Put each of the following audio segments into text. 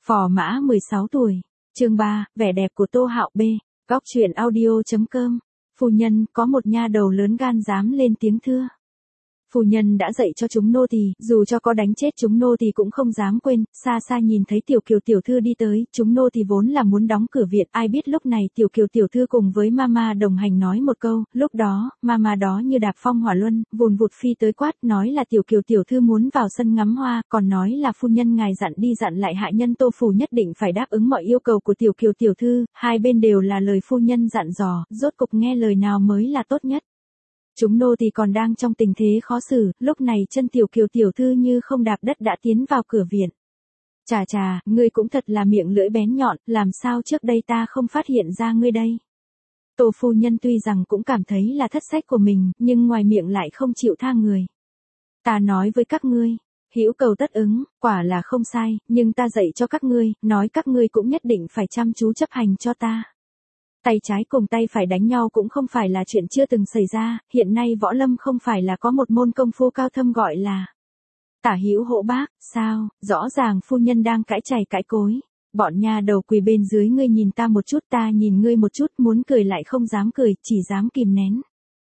Phò mã 16 tuổi. Chương 3, vẻ đẹp của Tô Hạo B. Góc truyện audio.com. Phu nhân, có một nha đầu lớn gan dám lên tiếng thưa. Phu nhân đã dạy cho chúng nô tỳ, dù cho có đánh chết chúng nô tỳ cũng không dám quên. Xa xa nhìn thấy Tiểu Kiều tiểu thư đi tới, chúng nô tỳ vốn là muốn đóng cửa viện, ai biết lúc này Tiểu Kiều tiểu thư cùng với mama đồng hành nói một câu, lúc đó, mama đó như đạp phong hỏa luân, vùn vụt phi tới quát, nói là Tiểu Kiều tiểu thư muốn vào sân ngắm hoa, còn nói là phu nhân ngài dặn đi dặn lại hạ nhân Tô phủ nhất định phải đáp ứng mọi yêu cầu của Tiểu Kiều tiểu thư, hai bên đều là lời phu nhân dặn dò, rốt cục nghe lời nào mới là tốt nhất. Chúng nô tỳ còn đang trong tình thế khó xử, lúc này chân Tiểu Kiều tiểu thư như không đạp đất đã tiến vào cửa viện. Chà chà, ngươi cũng thật là miệng lưỡi bén nhọn, làm sao trước đây ta không phát hiện ra ngươi đây. Tô phu nhân tuy rằng cũng cảm thấy là thất sách của mình, nhưng ngoài miệng lại không chịu tha người. Ta nói với các ngươi, hữu cầu tất ứng, quả là không sai, nhưng ta dạy cho các ngươi, nói các ngươi cũng nhất định phải chăm chú chấp hành cho ta. Tay trái cùng tay phải đánh nhau cũng không phải là chuyện chưa từng xảy ra, hiện nay võ lâm không phải là có một môn công phu cao thâm gọi là tả hữu hộ bác, sao, rõ ràng phu nhân đang cãi chày cãi cối. Bọn nhà đầu quỳ bên dưới ngươi nhìn ta một chút ta nhìn ngươi một chút muốn cười lại không dám cười, chỉ dám kìm nén.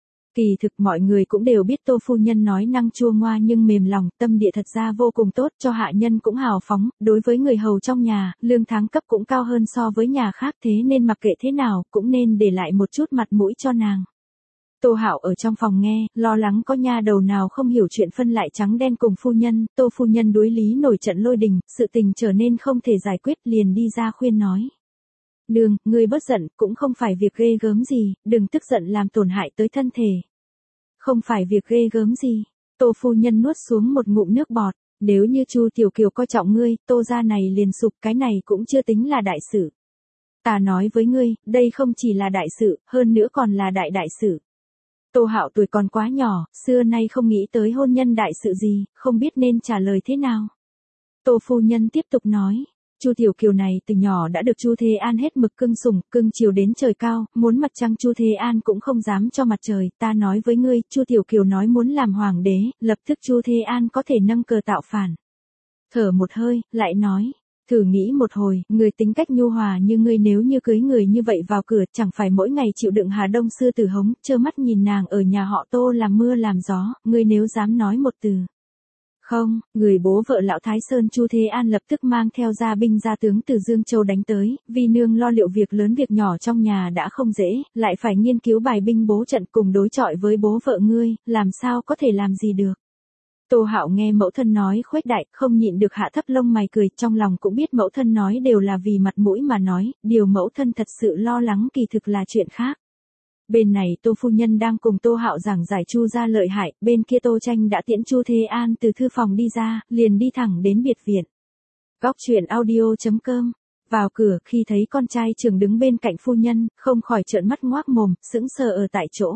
Kỳ thực mọi người cũng đều biết Tô phu nhân nói năng chua ngoa nhưng mềm lòng, tâm địa thật ra vô cùng tốt, cho hạ nhân cũng hào phóng, đối với người hầu trong nhà, lương tháng cấp cũng cao hơn so với nhà khác, thế nên mặc kệ thế nào, cũng nên để lại một chút mặt mũi cho nàng. Tô Hạo ở trong phòng nghe, lo lắng có nha đầu nào không hiểu chuyện phân lại trắng đen cùng phu nhân, Tô phu nhân đối lý nổi trận lôi đình, sự tình trở nên không thể giải quyết, liền đi ra khuyên nói. Nương, ngươi bớt giận, cũng không phải việc ghê gớm gì, đừng tức giận làm tổn hại tới thân thể. Không phải việc ghê gớm gì. Tô phu nhân nuốt xuống một ngụm nước bọt, nếu như Chu Tiểu Kiều coi trọng ngươi, Tô gia này liền sụp, cái này cũng chưa tính là đại sự. Ta nói với ngươi, đây không chỉ là đại sự, hơn nữa còn là đại sự. Tô Hạo tuổi còn quá nhỏ, xưa nay không nghĩ tới hôn nhân đại sự gì, không biết nên trả lời thế nào. Tô phu nhân tiếp tục nói. Chu Tiểu Kiều này từ nhỏ đã được Chu Thế An hết mực cưng sủng, cưng chiều đến trời cao, muốn mặt trăng Chu Thế An cũng không dám cho mặt trời, ta nói với ngươi, Chu Tiểu Kiều nói muốn làm hoàng đế, lập tức Chu Thế An có thể nâng cờ tạo phản. Thở một hơi, lại nói, thử nghĩ một hồi, người tính cách nhu hòa như ngươi nếu như cưới người như vậy vào cửa, chẳng phải mỗi ngày chịu đựng Hà Đông sư tử hống, trơ mắt nhìn nàng ở nhà họ Tô làm mưa làm gió, ngươi nếu dám nói một từ. Không, người bố vợ lão Thái Sơn Chu Thế An lập tức mang theo gia binh gia tướng từ Dương Châu đánh tới, vì nương lo liệu việc lớn việc nhỏ trong nhà đã không dễ, lại phải nghiên cứu bài binh bố trận cùng đối chọi với bố vợ ngươi, làm sao có thể làm gì được. Tô Hạo nghe mẫu thân nói khuếch đại, không nhịn được hạ thấp lông mày cười, trong lòng cũng biết mẫu thân nói đều là vì mặt mũi mà nói, điều mẫu thân thật sự lo lắng kỳ thực là chuyện khác. Bên này Tô phu nhân đang cùng Tô Hạo giảng giải Chu gia lợi hại, bên kia Tô Tranh đã tiễn Chu Thế An từ thư phòng đi ra, liền đi thẳng đến biệt viện. Góc truyện audio.com. Vào cửa, khi thấy con trai trưởng đứng bên cạnh phu nhân, không khỏi trợn mắt ngoác mồm, sững sờ ở tại chỗ.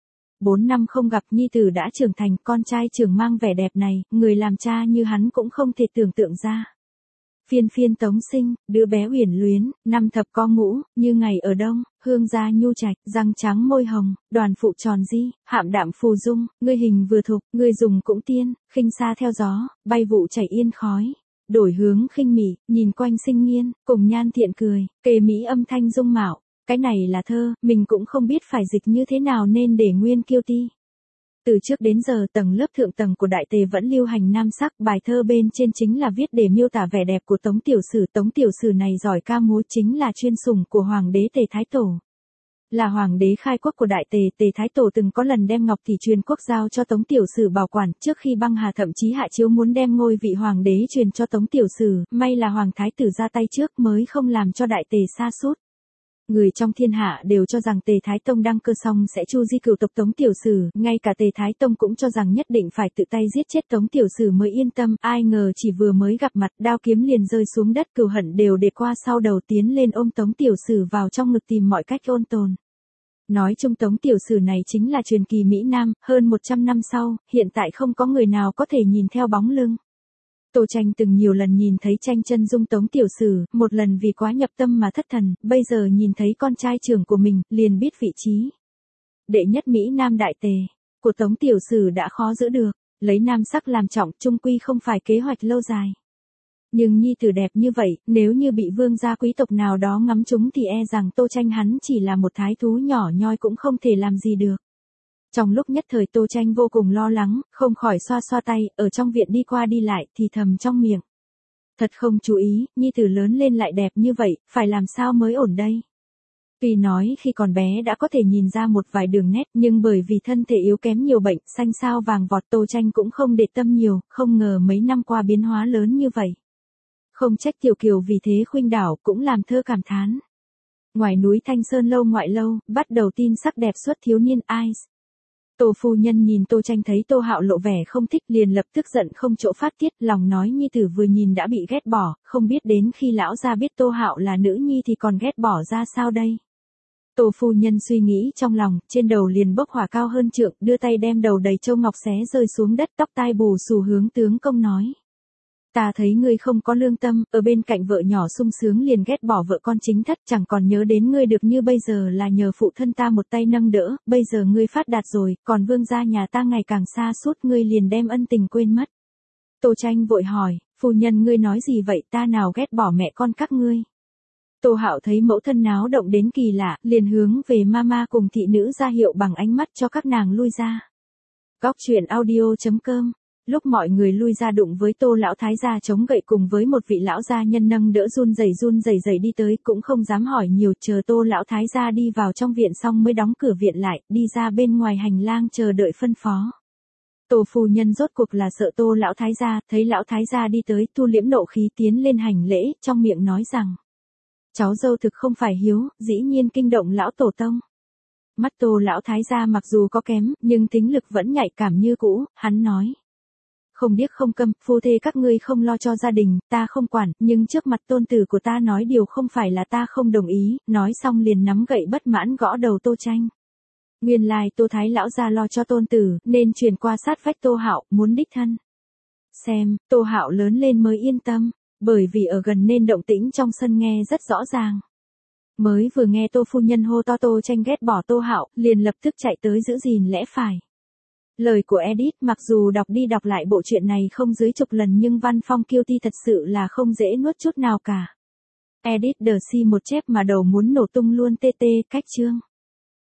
4 năm không gặp nhi tử đã trưởng thành, con trai trưởng mang vẻ đẹp này, người làm cha như hắn cũng không thể tưởng tượng ra. Phiên phiên tống sinh, đứa bé uyển luyến, năm thập co ngũ, như ngày ở đông, hương gia nhu trạch, răng trắng môi hồng, đoàn phụ tròn di, hạm đạm phù dung, ngươi hình vừa thục, ngươi dùng cũng tiên, khinh xa theo gió, bay vụ chảy yên khói. Đổi hướng khinh mỉ, nhìn quanh sinh nghiên, cùng nhan thiện cười, kề mỹ âm thanh dung mạo. Cái này là thơ, mình cũng không biết phải dịch như thế nào nên để nguyên kiêu ti. Từ trước đến giờ tầng lớp thượng tầng của đại tề vẫn lưu hành nam sắc, bài thơ bên trên chính là viết để miêu tả vẻ đẹp của Tống Tiểu Sử. Tống Tiểu Sử này giỏi ca múa, chính là chuyên sủng của Hoàng đế Tề Thái Tổ. Là Hoàng đế khai quốc của đại tề, Tề Thái Tổ từng có lần đem ngọc tỷ truyền quốc giao cho Tống Tiểu Sử bảo quản, trước khi băng hà thậm chí hạ chiếu muốn đem ngôi vị Hoàng đế truyền cho Tống Tiểu Sử, may là Hoàng Thái Tử ra tay trước mới không làm cho đại tề sa sút. Người trong thiên hạ đều cho rằng Tề Thái Tông đăng cơ xong sẽ chu di cửu tộc Tống Tiểu Sử, ngay cả Tề Thái Tông cũng cho rằng nhất định phải tự tay giết chết Tống Tiểu Sử mới yên tâm, ai ngờ chỉ vừa mới gặp mặt, đao kiếm liền rơi xuống đất, cừu hận đều để qua sau đầu tiến lên ôm Tống Tiểu Sử vào trong ngực tìm mọi cách ôn tồn. Nói chung Tống Tiểu Sử này chính là truyền kỳ Mỹ Nam, hơn 100 năm sau, hiện tại không có người nào có thể nhìn theo bóng lưng. Tô Tranh từng nhiều lần nhìn thấy tranh chân dung Tống Tiểu Sử, một lần vì quá nhập tâm mà thất thần, bây giờ nhìn thấy con trai trưởng của mình, liền biết vị trí. Đệ nhất Mỹ Nam đại tề, của Tống Tiểu Sử đã khó giữ được, lấy nam sắc làm trọng, chung quy không phải kế hoạch lâu dài. Nhưng nhi tử đẹp như vậy, nếu như bị vương gia quý tộc nào đó ngắm trúng thì e rằng Tô Tranh hắn chỉ là một thái thú nhỏ nhoi cũng không thể làm gì được. Trong lúc nhất thời Tô Tranh vô cùng lo lắng, không khỏi xoa xoa tay, ở trong viện đi qua đi lại, thì thầm trong miệng. Thật không chú ý, nhi tử lớn lên lại đẹp như vậy, phải làm sao mới ổn đây? Tuy nói khi còn bé đã có thể nhìn ra một vài đường nét, nhưng bởi vì thân thể yếu kém nhiều bệnh, xanh xao vàng vọt, Tô Tranh cũng không để tâm nhiều, không ngờ mấy năm qua biến hóa lớn như vậy. Không trách Tiểu Kiều vì thế khuynh đảo, cũng làm thơ cảm thán. Ngoài núi Thanh Sơn lâu ngoại lâu, bắt đầu tin sắc đẹp xuất thiếu niên Ice. Tô phu nhân nhìn Tô Tranh thấy Tô Hạo lộ vẻ không thích liền lập tức giận không chỗ phát tiết, lòng nói nhi tử vừa nhìn đã bị ghét bỏ, không biết đến khi lão gia biết Tô Hạo là nữ nhi thì còn ghét bỏ ra sao đây. Tô phu nhân suy nghĩ trong lòng, trên đầu liền bốc hỏa cao hơn trượng, đưa tay đem đầu đầy châu ngọc xé rơi xuống đất, tóc tai bù xù hướng tướng công nói. Ta thấy ngươi không có lương tâm, ở bên cạnh vợ nhỏ sung sướng liền ghét bỏ vợ con chính thất, chẳng còn nhớ đến ngươi được như bây giờ là nhờ phụ thân ta một tay nâng đỡ, bây giờ ngươi phát đạt rồi, còn vương gia nhà ta ngày càng xa suốt, ngươi liền đem ân tình quên mất. Tô Tranh vội hỏi, phu nhân ngươi nói gì vậy, ta nào ghét bỏ mẹ con các ngươi. Tô Hạo thấy mẫu thân náo động đến kỳ lạ, liền hướng về mama cùng thị nữ ra hiệu bằng ánh mắt cho các nàng lui ra. Góc truyện audio.com. Lúc mọi người lui ra đụng với Tô lão thái gia chống gậy cùng với một vị lão gia nhân nâng đỡ run rẩy đi tới, cũng không dám hỏi nhiều, chờ Tô lão thái gia đi vào trong viện xong mới đóng cửa viện lại, đi ra bên ngoài hành lang chờ đợi phân phó. Tô phu nhân rốt cuộc là sợ Tô lão thái gia, thấy lão thái gia đi tới, thu liễm nộ khí tiến lên hành lễ, trong miệng nói rằng: cháu dâu thực không phải hiếu, dĩ nhiên kinh động lão tổ tông. Mắt Tô lão thái gia mặc dù có kém, nhưng tính lực vẫn nhạy cảm như cũ, hắn nói: không điếc không câm, phu thê các ngươi không lo cho gia đình, ta không quản, nhưng trước mặt tôn tử của ta nói điều không phải là ta không đồng ý, nói xong liền nắm gậy bất mãn gõ đầu Tô Tranh. Nguyên lai Tô thái lão gia lo cho tôn tử, nên truyền qua sát vách Tô Hạo, muốn đích thân xem, Tô Hạo lớn lên mới yên tâm, bởi vì ở gần nên động tĩnh trong sân nghe rất rõ ràng. Mới vừa nghe Tô phu nhân hô to Tô Tranh ghét bỏ Tô Hạo, liền lập tức chạy tới giữ gìn lẽ phải. Lời của Edith mặc dù đọc đi đọc lại bộ truyện này không dưới chục lần nhưng văn phong kiêu thi thật sự là không dễ nuốt chút nào cả. Edith The C một chép mà đầu muốn nổ tung luôn, TT, cách chương.